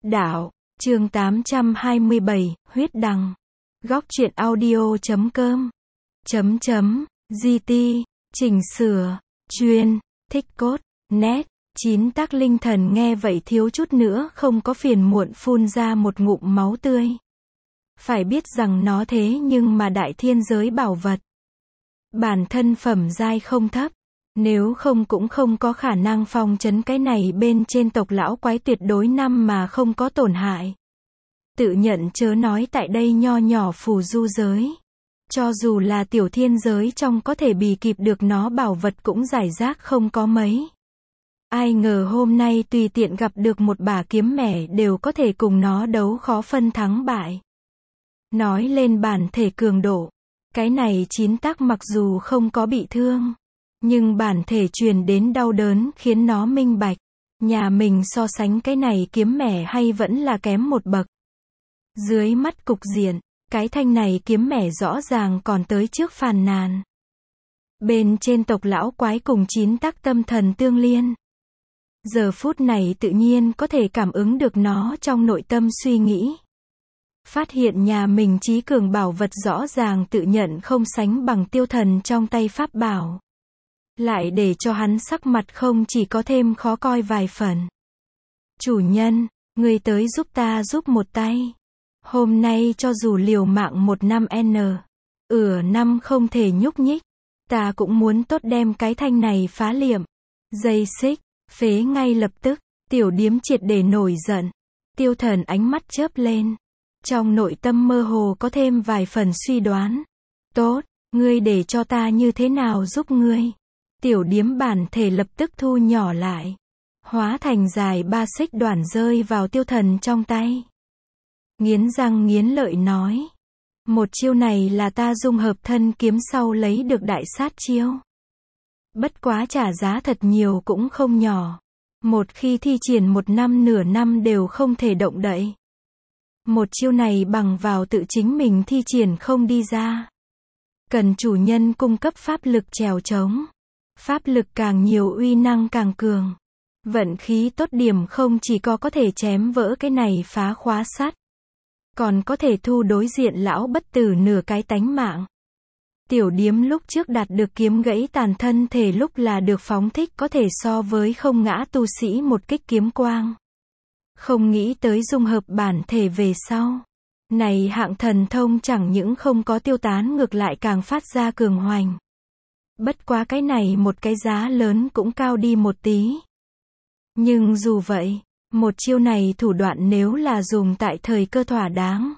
Đạo, chương 827, huyết đằng. Góc truyện audio.com. GT, chỉnh sửa, chuyên, thích cốt, nét. Chín tác linh thần nghe vậy thiếu chút nữa không có phiền muộn phun ra một ngụm máu tươi. Phải biết rằng nó thế nhưng mà đại thiên giới bảo vật. Bản thân phẩm giai không thấp. Nếu không cũng không có khả năng phong trấn cái này bên trên tộc lão quái tuyệt đối năm mà không có tổn hại. Tự nhận chớ nói tại đây nho nhỏ phù du giới. Cho dù là tiểu thiên giới trong có thể bì kịp được nó bảo vật cũng giải rác không có mấy. Ai ngờ hôm nay tùy tiện gặp được một bả kiếm mẻ đều có thể cùng nó đấu khó phân thắng bại. Nói lên bản thể cường độ. Cái này chín tác mặc dù không có bị thương. Nhưng bản thể truyền đến đau đớn khiến nó minh bạch. Nhà mình so sánh cái này kiếm mẻ hay vẫn là kém một bậc. Dưới mắt cục diện, cái thanh này kiếm mẻ rõ ràng còn tới trước phàn nàn. Bên trên tộc lão quái cùng chín tác tâm thần tương liên. Giờ phút này tự nhiên có thể cảm ứng được nó trong nội tâm suy nghĩ. Phát hiện nhà mình trí cường bảo vật rõ ràng tự nhận không sánh bằng tiêu thần trong tay pháp bảo. Lại để cho hắn sắc mặt không chỉ có thêm khó coi vài phần. Chủ nhân, người tới giúp ta giúp một tay. Hôm nay cho dù liều mạng 1 năm năm không thể nhúc nhích. Ta cũng muốn tốt đem cái thanh này phá liệm. Dây xích, phế ngay lập tức. Tiểu điếm triệt để nổi giận. Tiêu thần ánh mắt chớp lên. Trong nội tâm mơ hồ có thêm vài phần suy đoán. Tốt, ngươi để cho ta như thế nào giúp ngươi. Tiểu điếm bản thể lập tức thu nhỏ lại. Hóa thành dài 3 xích đoản rơi vào tiêu thần trong tay. Nghiến răng nghiến lợi nói. Một chiêu này là ta dung hợp thân kiếm sau lấy được đại sát chiêu. Bất quá trả giá thật nhiều cũng không nhỏ. Một khi thi triển 1 năm nửa năm đều không thể động đậy. Một chiêu này bằng vào tự chính mình thi triển không đi ra. Cần chủ nhân cung cấp pháp lực trèo trống. Pháp lực càng nhiều uy năng càng cường. Vận khí tốt điểm không chỉ có thể chém vỡ cái này phá khóa sắt. Còn có thể thu đối diện lão bất tử nửa cái tánh mạng. Tiểu điếm lúc trước đạt được kiếm gãy tàn thân thể lúc là được phóng thích có thể so với không ngã tu sĩ một kích kiếm quang. Không nghĩ tới dung hợp bản thể về sau. Này hạng thần thông chẳng những không có tiêu tán ngược lại càng phát ra cường hoành. Bất quá cái này một cái giá lớn cũng cao đi một tí. Nhưng dù vậy, một chiêu này thủ đoạn nếu là dùng tại thời cơ thỏa đáng.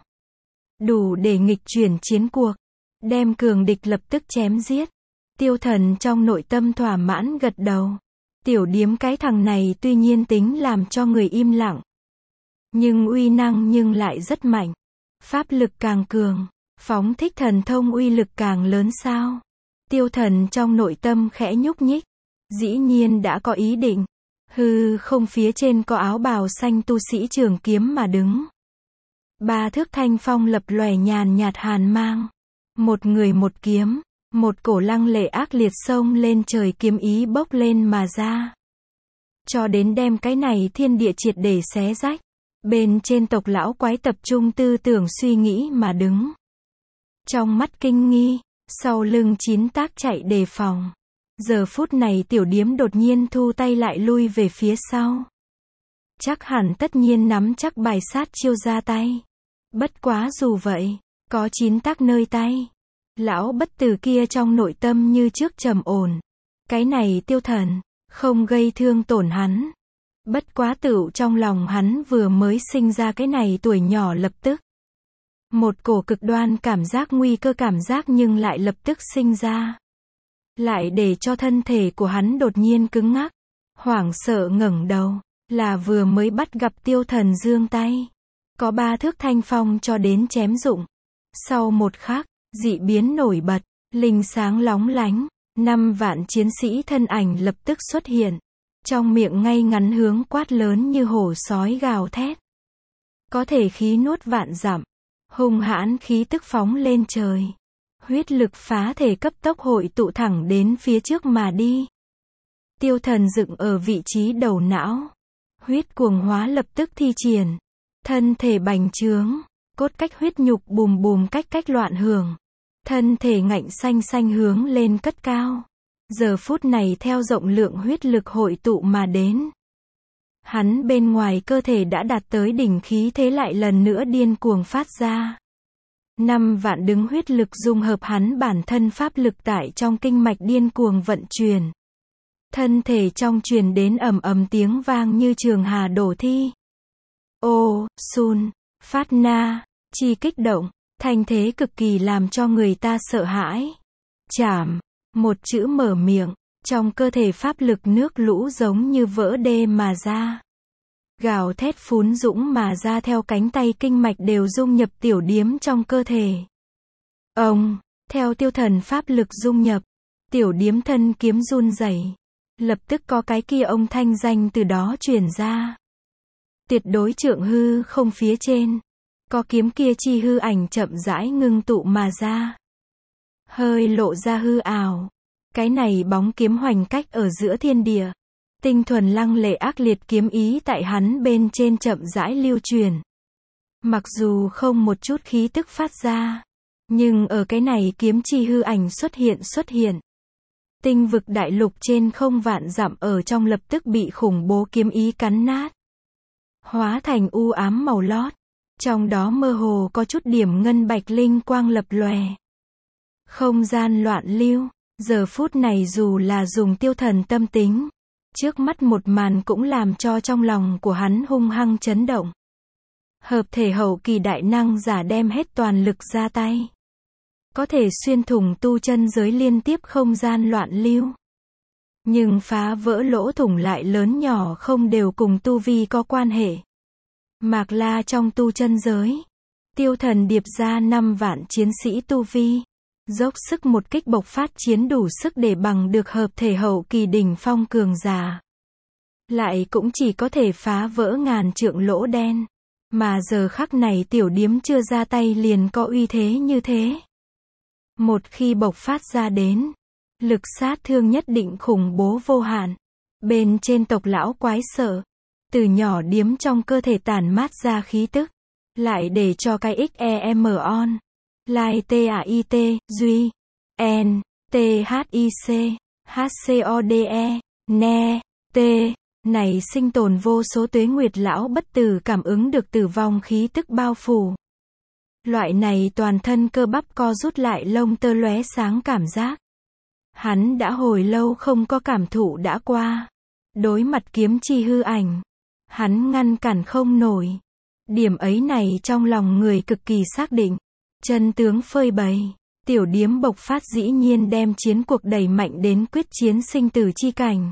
Đủ để nghịch chuyển chiến cuộc. Đem cường địch lập tức chém giết. Tiêu thần trong nội tâm thỏa mãn gật đầu. Tiểu điếm cái thằng này tuy nhiên tính làm cho người im lặng. Nhưng uy năng nhưng lại rất mạnh. Pháp lực càng cường. Phóng thích thần thông uy lực càng lớn sao. Tiêu thần trong nội tâm khẽ nhúc nhích. Dĩ nhiên đã có ý định. Hư không phía trên có áo bào xanh tu sĩ trường kiếm mà đứng. 3 thước thanh phong lập lòe nhàn nhạt hàn mang. Một người một kiếm. Một cổ lăng lệ ác liệt xông lên trời kiếm ý bốc lên mà ra. Cho đến đem cái này thiên địa triệt để xé rách. Bên trên tộc lão quái tập trung tư tưởng suy nghĩ mà đứng. Trong mắt kinh nghi. Sau lưng chín tác chạy đề phòng. Giờ phút này tiểu điếm đột nhiên thu tay lại lui về phía sau. Chắc hẳn tất nhiên nắm chắc bài sát chiêu ra tay. Bất quá dù vậy, có chín tác nơi tay. Lão bất tử kia trong nội tâm như trước trầm ổn. Cái này tiêu thần, không gây thương tổn hắn. Bất quá tựu trong lòng hắn vừa mới sinh ra cái này tuổi nhỏ lập tức. Một cổ cực đoan cảm giác nguy cơ cảm giác nhưng lại lập tức sinh ra. Lại để cho thân thể của hắn đột nhiên cứng ngắc. Hoảng sợ ngẩng đầu. Là vừa mới bắt gặp tiêu thần giương tay. Có 3 thước thanh phong cho đến chém dụng. Sau một khắc, dị biến nổi bật. Linh sáng lóng lánh. 5 vạn chiến sĩ thân ảnh lập tức xuất hiện. Trong miệng ngay ngắn hướng quát lớn như hổ sói gào thét. Có thể khí nuốt vạn dặm. Hung hãn khí tức phóng lên trời. Huyết lực phá thể cấp tốc hội tụ thẳng đến phía trước mà đi. Tiêu thần dựng ở vị trí đầu não. Huyết cuồng hóa lập tức thi triển. Thân thể bành trướng, cốt cách huyết nhục bùm bùm cách loạn hưởng. Thân thể ngạnh xanh xanh hướng lên cất cao. Giờ phút này theo rộng lượng huyết lực hội tụ mà đến. Hắn bên ngoài cơ thể đã đạt tới đỉnh khí thế lại lần nữa điên cuồng phát ra. 5 vạn đứng huyết lực dung hợp hắn bản thân pháp lực tại trong kinh mạch điên cuồng vận chuyển. Thân thể trong truyền đến ầm ầm tiếng vang như trường hà đổ thi. Ô, sun, phát na, chi kích động, thanh thế cực kỳ làm cho người ta sợ hãi. Chảm, một chữ mở miệng, trong cơ thể pháp lực nước lũ giống như vỡ đê mà ra. Gào thét phún dũng mà ra theo cánh tay kinh mạch đều dung nhập tiểu điếm trong cơ thể. Ông, theo tiêu thần pháp lực dung nhập, tiểu điếm thân kiếm run rẩy, lập tức có cái kia ông thanh danh từ đó truyền ra. Tuyệt đối trượng hư không phía trên, có kiếm kia chi hư ảnh chậm rãi ngưng tụ mà ra. Hơi lộ ra hư ảo. Cái này bóng kiếm hoành cách ở giữa thiên địa. Tinh thuần lăng lệ ác liệt kiếm ý tại hắn bên trên chậm rãi lưu truyền. Mặc dù không một chút khí tức phát ra, nhưng ở cái này kiếm chi hư ảnh xuất hiện. Tinh vực đại lục trên không vạn dặm ở trong lập tức bị khủng bố kiếm ý cắn nát. Hóa thành u ám màu lót. Trong đó mơ hồ có chút điểm ngân bạch linh quang lập lòe. Không gian loạn lưu. Giờ phút này dù là dùng tiêu thần tâm tính, trước mắt một màn cũng làm cho trong lòng của hắn hung hăng chấn động. Hợp thể hậu kỳ đại năng giả đem hết toàn lực ra tay. Có thể xuyên thủng tu chân giới liên tiếp không gian loạn lưu. Nhưng phá vỡ lỗ thủng lại lớn nhỏ không đều cùng tu vi có quan hệ. Mạc La trong tu chân giới, tiêu thần điệp ra 5 vạn chiến sĩ tu vi. Dốc sức một kích bộc phát chiến đủ sức để bằng được hợp thể hậu kỳ đỉnh phong cường giả. Lại cũng chỉ có thể phá vỡ ngàn trượng lỗ đen. Mà giờ khắc này tiểu điếm chưa ra tay liền có uy thế như thế. Một khi bộc phát ra đến, lực sát thương nhất định khủng bố vô hạn. Bên trên tộc lão quái sợ. Từ nhỏ điếm trong cơ thể tản mát ra khí tức. Lại để cho cái XEM on. Lai TAIT, Duy, N, THIC, HCODE, NE, T, này sinh tồn vô số tuế nguyệt lão bất tử cảm ứng được tử vong khí tức bao phủ. Loại này toàn thân cơ bắp co rút lại lông tơ lóe sáng cảm giác. Hắn đã hồi lâu không có cảm thụ đã qua. Đối mặt kiếm chi hư ảnh, hắn ngăn cản không nổi. Điểm ấy này trong lòng người cực kỳ xác định. Chân tướng phơi bày, tiểu điếm bộc phát dĩ nhiên đem chiến cuộc đẩy mạnh đến quyết chiến sinh tử chi cảnh.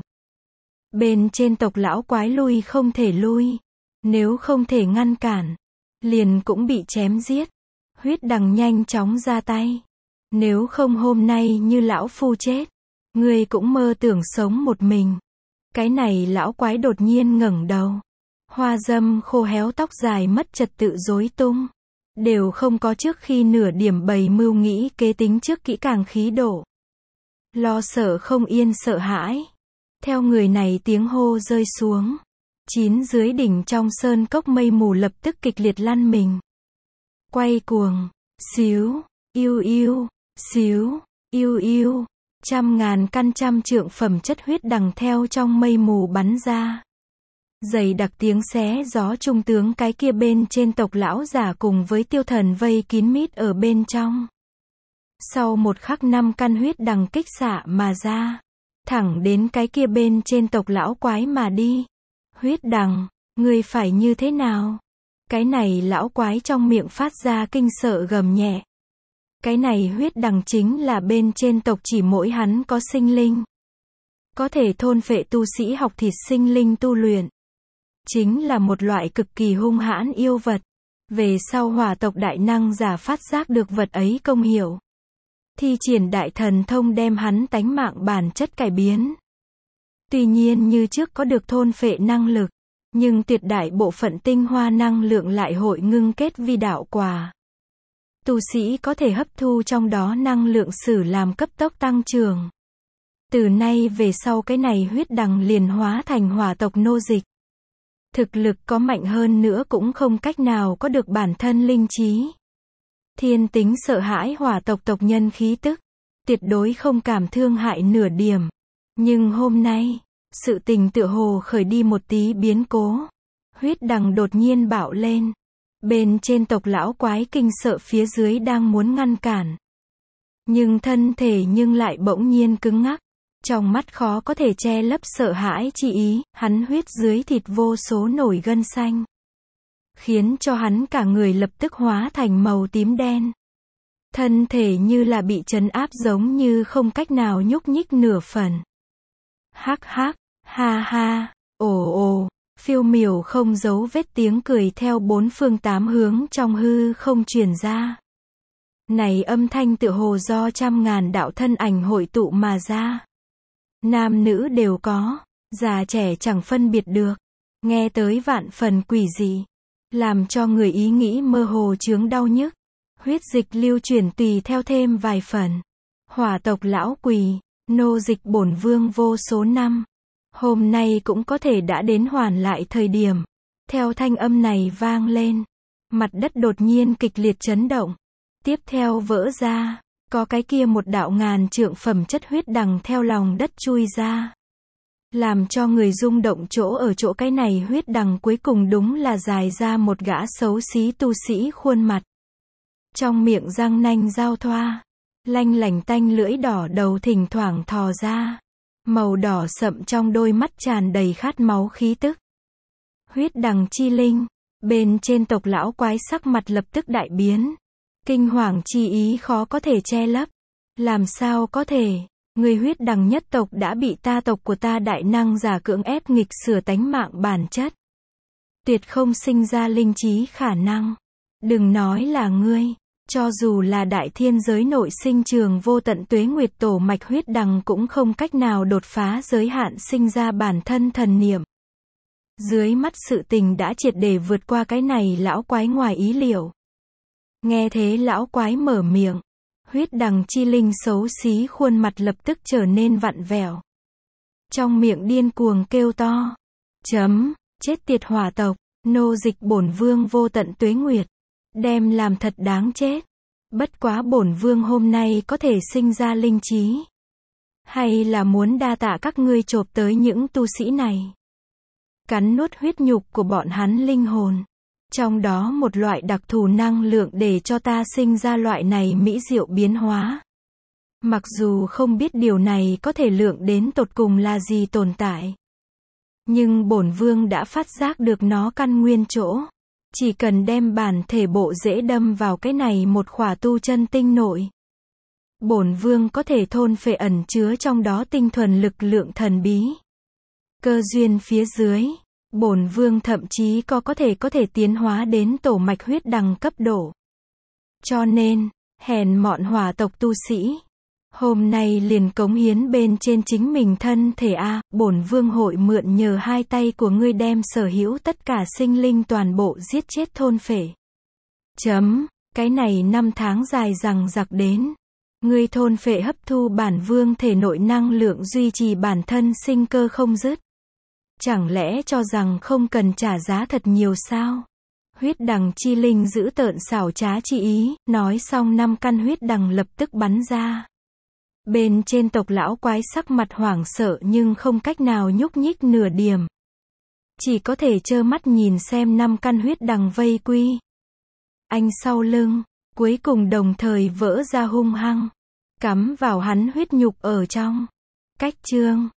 Bên trên tộc lão quái lui không thể lui, nếu không thể ngăn cản, liền cũng bị chém giết. Huyết đằng nhanh chóng ra tay. Nếu không hôm nay như lão phu chết, ngươi cũng mơ tưởng sống một mình. Cái này lão quái đột nhiên ngẩng đầu. Hoa dâm khô héo tóc dài mất trật tự rối tung. Đều không có trước khi nửa điểm bày mưu nghĩ kế tính trước kỹ càng khí độ. Lo sợ không yên sợ hãi. Theo người này tiếng hô rơi xuống. 9 dưới đỉnh trong sơn cốc mây mù lập tức kịch liệt lăn mình. Quay cuồng, xíu, yêu yêu, xíu, yêu yêu. Trăm ngàn căn trăm trượng phẩm chất huyết đằng theo trong mây mù bắn ra. Dày đặc tiếng xé gió trung tướng cái kia bên trên tộc lão giả cùng với tiêu thần vây kín mít ở bên trong. Sau một khắc 5 căn huyết đằng kích xạ mà ra. Thẳng đến cái kia bên trên tộc lão quái mà đi. Huyết đằng, ngươi phải như thế nào? Cái này lão quái trong miệng phát ra kinh sợ gầm nhẹ. Cái này huyết đằng chính là bên trên tộc chỉ mỗi hắn có sinh linh. Có thể thôn phệ tu sĩ học thịt sinh linh tu luyện. Chính là một loại cực kỳ hung hãn yêu vật. Về sau hỏa tộc đại năng giả phát giác được vật ấy công hiệu. Thi triển đại thần thông đem hắn tánh mạng bản chất cải biến. Tuy nhiên như trước có được thôn phệ năng lực. Nhưng tuyệt đại bộ phận tinh hoa năng lượng lại hội ngưng kết vi đạo quả. Tu sĩ có thể hấp thu trong đó năng lượng sử làm cấp tốc tăng trưởng. Từ nay về sau cái này huyết đằng liền hóa thành hỏa tộc nô dịch. Thực lực có mạnh hơn nữa cũng không cách nào có được bản thân linh trí. Thiên tính sợ hãi hỏa tộc tộc nhân khí tức, tuyệt đối không cảm thương hại nửa điểm. Nhưng hôm nay, sự tình tựa hồ khởi đi một tí biến cố. Huyết đằng đột nhiên bạo lên. Bên trên tộc lão quái kinh sợ phía dưới đang muốn ngăn cản. Nhưng thân thể nhưng lại bỗng nhiên cứng ngắc. Trong mắt khó có thể che lấp sợ hãi chi ý, hắn huyết dưới thịt vô số nổi gân xanh. Khiến cho hắn cả người lập tức hóa thành màu tím đen. Thân thể như là bị trấn áp giống như không cách nào nhúc nhích nửa phần. Hắc hắc, ha ha, ồ ồ, phiêu miểu không giấu vết tiếng cười theo bốn phương tám hướng trong hư không truyền ra. Này âm thanh tựa hồ do trăm ngàn đạo thân ảnh hội tụ mà ra. Nam nữ đều có, già trẻ chẳng phân biệt được. Nghe tới vạn phần quỷ dị, làm cho người ý nghĩ mơ hồ chướng đau nhức. Huyết dịch lưu chuyển tùy theo thêm vài phần. Hỏa tộc lão quỳ, nô dịch bổn vương vô số năm. Hôm nay cũng có thể đã đến hoàn lại thời điểm. Theo thanh âm này vang lên, mặt đất đột nhiên kịch liệt chấn động. Tiếp theo vỡ ra, có cái kia một đạo ngàn trượng phẩm chất huyết đằng theo lòng đất chui ra. Làm cho người rung động chỗ ở chỗ cái này huyết đằng cuối cùng đúng là dài ra một gã xấu xí tu sĩ khuôn mặt. Trong miệng răng nanh giao thoa, lanh lảnh tanh lưỡi đỏ đầu thỉnh thoảng thò ra. Màu đỏ sậm trong đôi mắt tràn đầy khát máu khí tức. Huyết đằng chi linh, bên trên tộc lão quái sắc mặt lập tức đại biến. Kinh hoàng chi ý khó có thể che lấp. Làm sao có thể, người huyết đằng nhất tộc đã bị ta tộc của ta đại năng giả cưỡng ép nghịch sửa tánh mạng bản chất. Tuyệt không sinh ra linh trí khả năng. Đừng nói là ngươi, cho dù là đại thiên giới nội sinh trường vô tận tuế nguyệt tổ mạch huyết đằng cũng không cách nào đột phá giới hạn sinh ra bản thân thần niệm. Dưới mắt sự tình đã triệt để vượt qua cái này lão quái ngoài ý liệu. Nghe thế lão quái mở miệng, huyết đằng chi linh xấu xí khuôn mặt lập tức trở nên vặn vẹo. Trong miệng điên cuồng kêu to. Chết tiệt hỏa tộc, nô dịch bổn vương vô tận tuế nguyệt. Đem làm thật đáng chết. Bất quá bổn vương hôm nay có thể sinh ra linh trí. Hay là muốn đa tạ các ngươi chộp tới những tu sĩ này. Cắn nuốt huyết nhục của bọn hắn linh hồn. Trong đó một loại đặc thù năng lượng để cho ta sinh ra loại này mỹ diệu biến hóa. Mặc dù không biết điều này có thể lượng đến tột cùng là gì tồn tại. Nhưng bổn vương đã phát giác được nó căn nguyên chỗ. Chỉ cần đem bản thể bộ dễ đâm vào cái này một khỏa tu chân tinh nội. Bổn vương có thể thôn phệ ẩn chứa trong đó tinh thuần lực lượng thần bí. Cơ duyên phía dưới, bổn vương thậm chí có thể tiến hóa đến tổ mạch huyết đằng cấp độ. Cho nên, hèn mọn hỏa tộc tu sĩ, hôm nay liền cống hiến bên trên chính mình thân thể bổn vương hội mượn nhờ hai tay của ngươi đem sở hữu tất cả sinh linh toàn bộ giết chết thôn phệ. Cái này năm tháng dài dằng dặc đến. Ngươi thôn phệ hấp thu bản vương thể nội năng lượng duy trì bản thân sinh cơ không dứt. Chẳng lẽ cho rằng không cần trả giá thật nhiều sao? Huyết đằng chi linh giữ tợn xảo trá chi ý, nói xong 5 căn huyết đằng lập tức bắn ra. Bên trên tộc lão quái sắc mặt hoảng sợ nhưng không cách nào nhúc nhích nửa điểm. Chỉ có thể trơ mắt nhìn xem 5 căn huyết đằng vây quy. Anh sau lưng, cuối cùng đồng thời vỡ ra hung hăng. Cắm vào hắn huyết nhục ở trong. Cách chương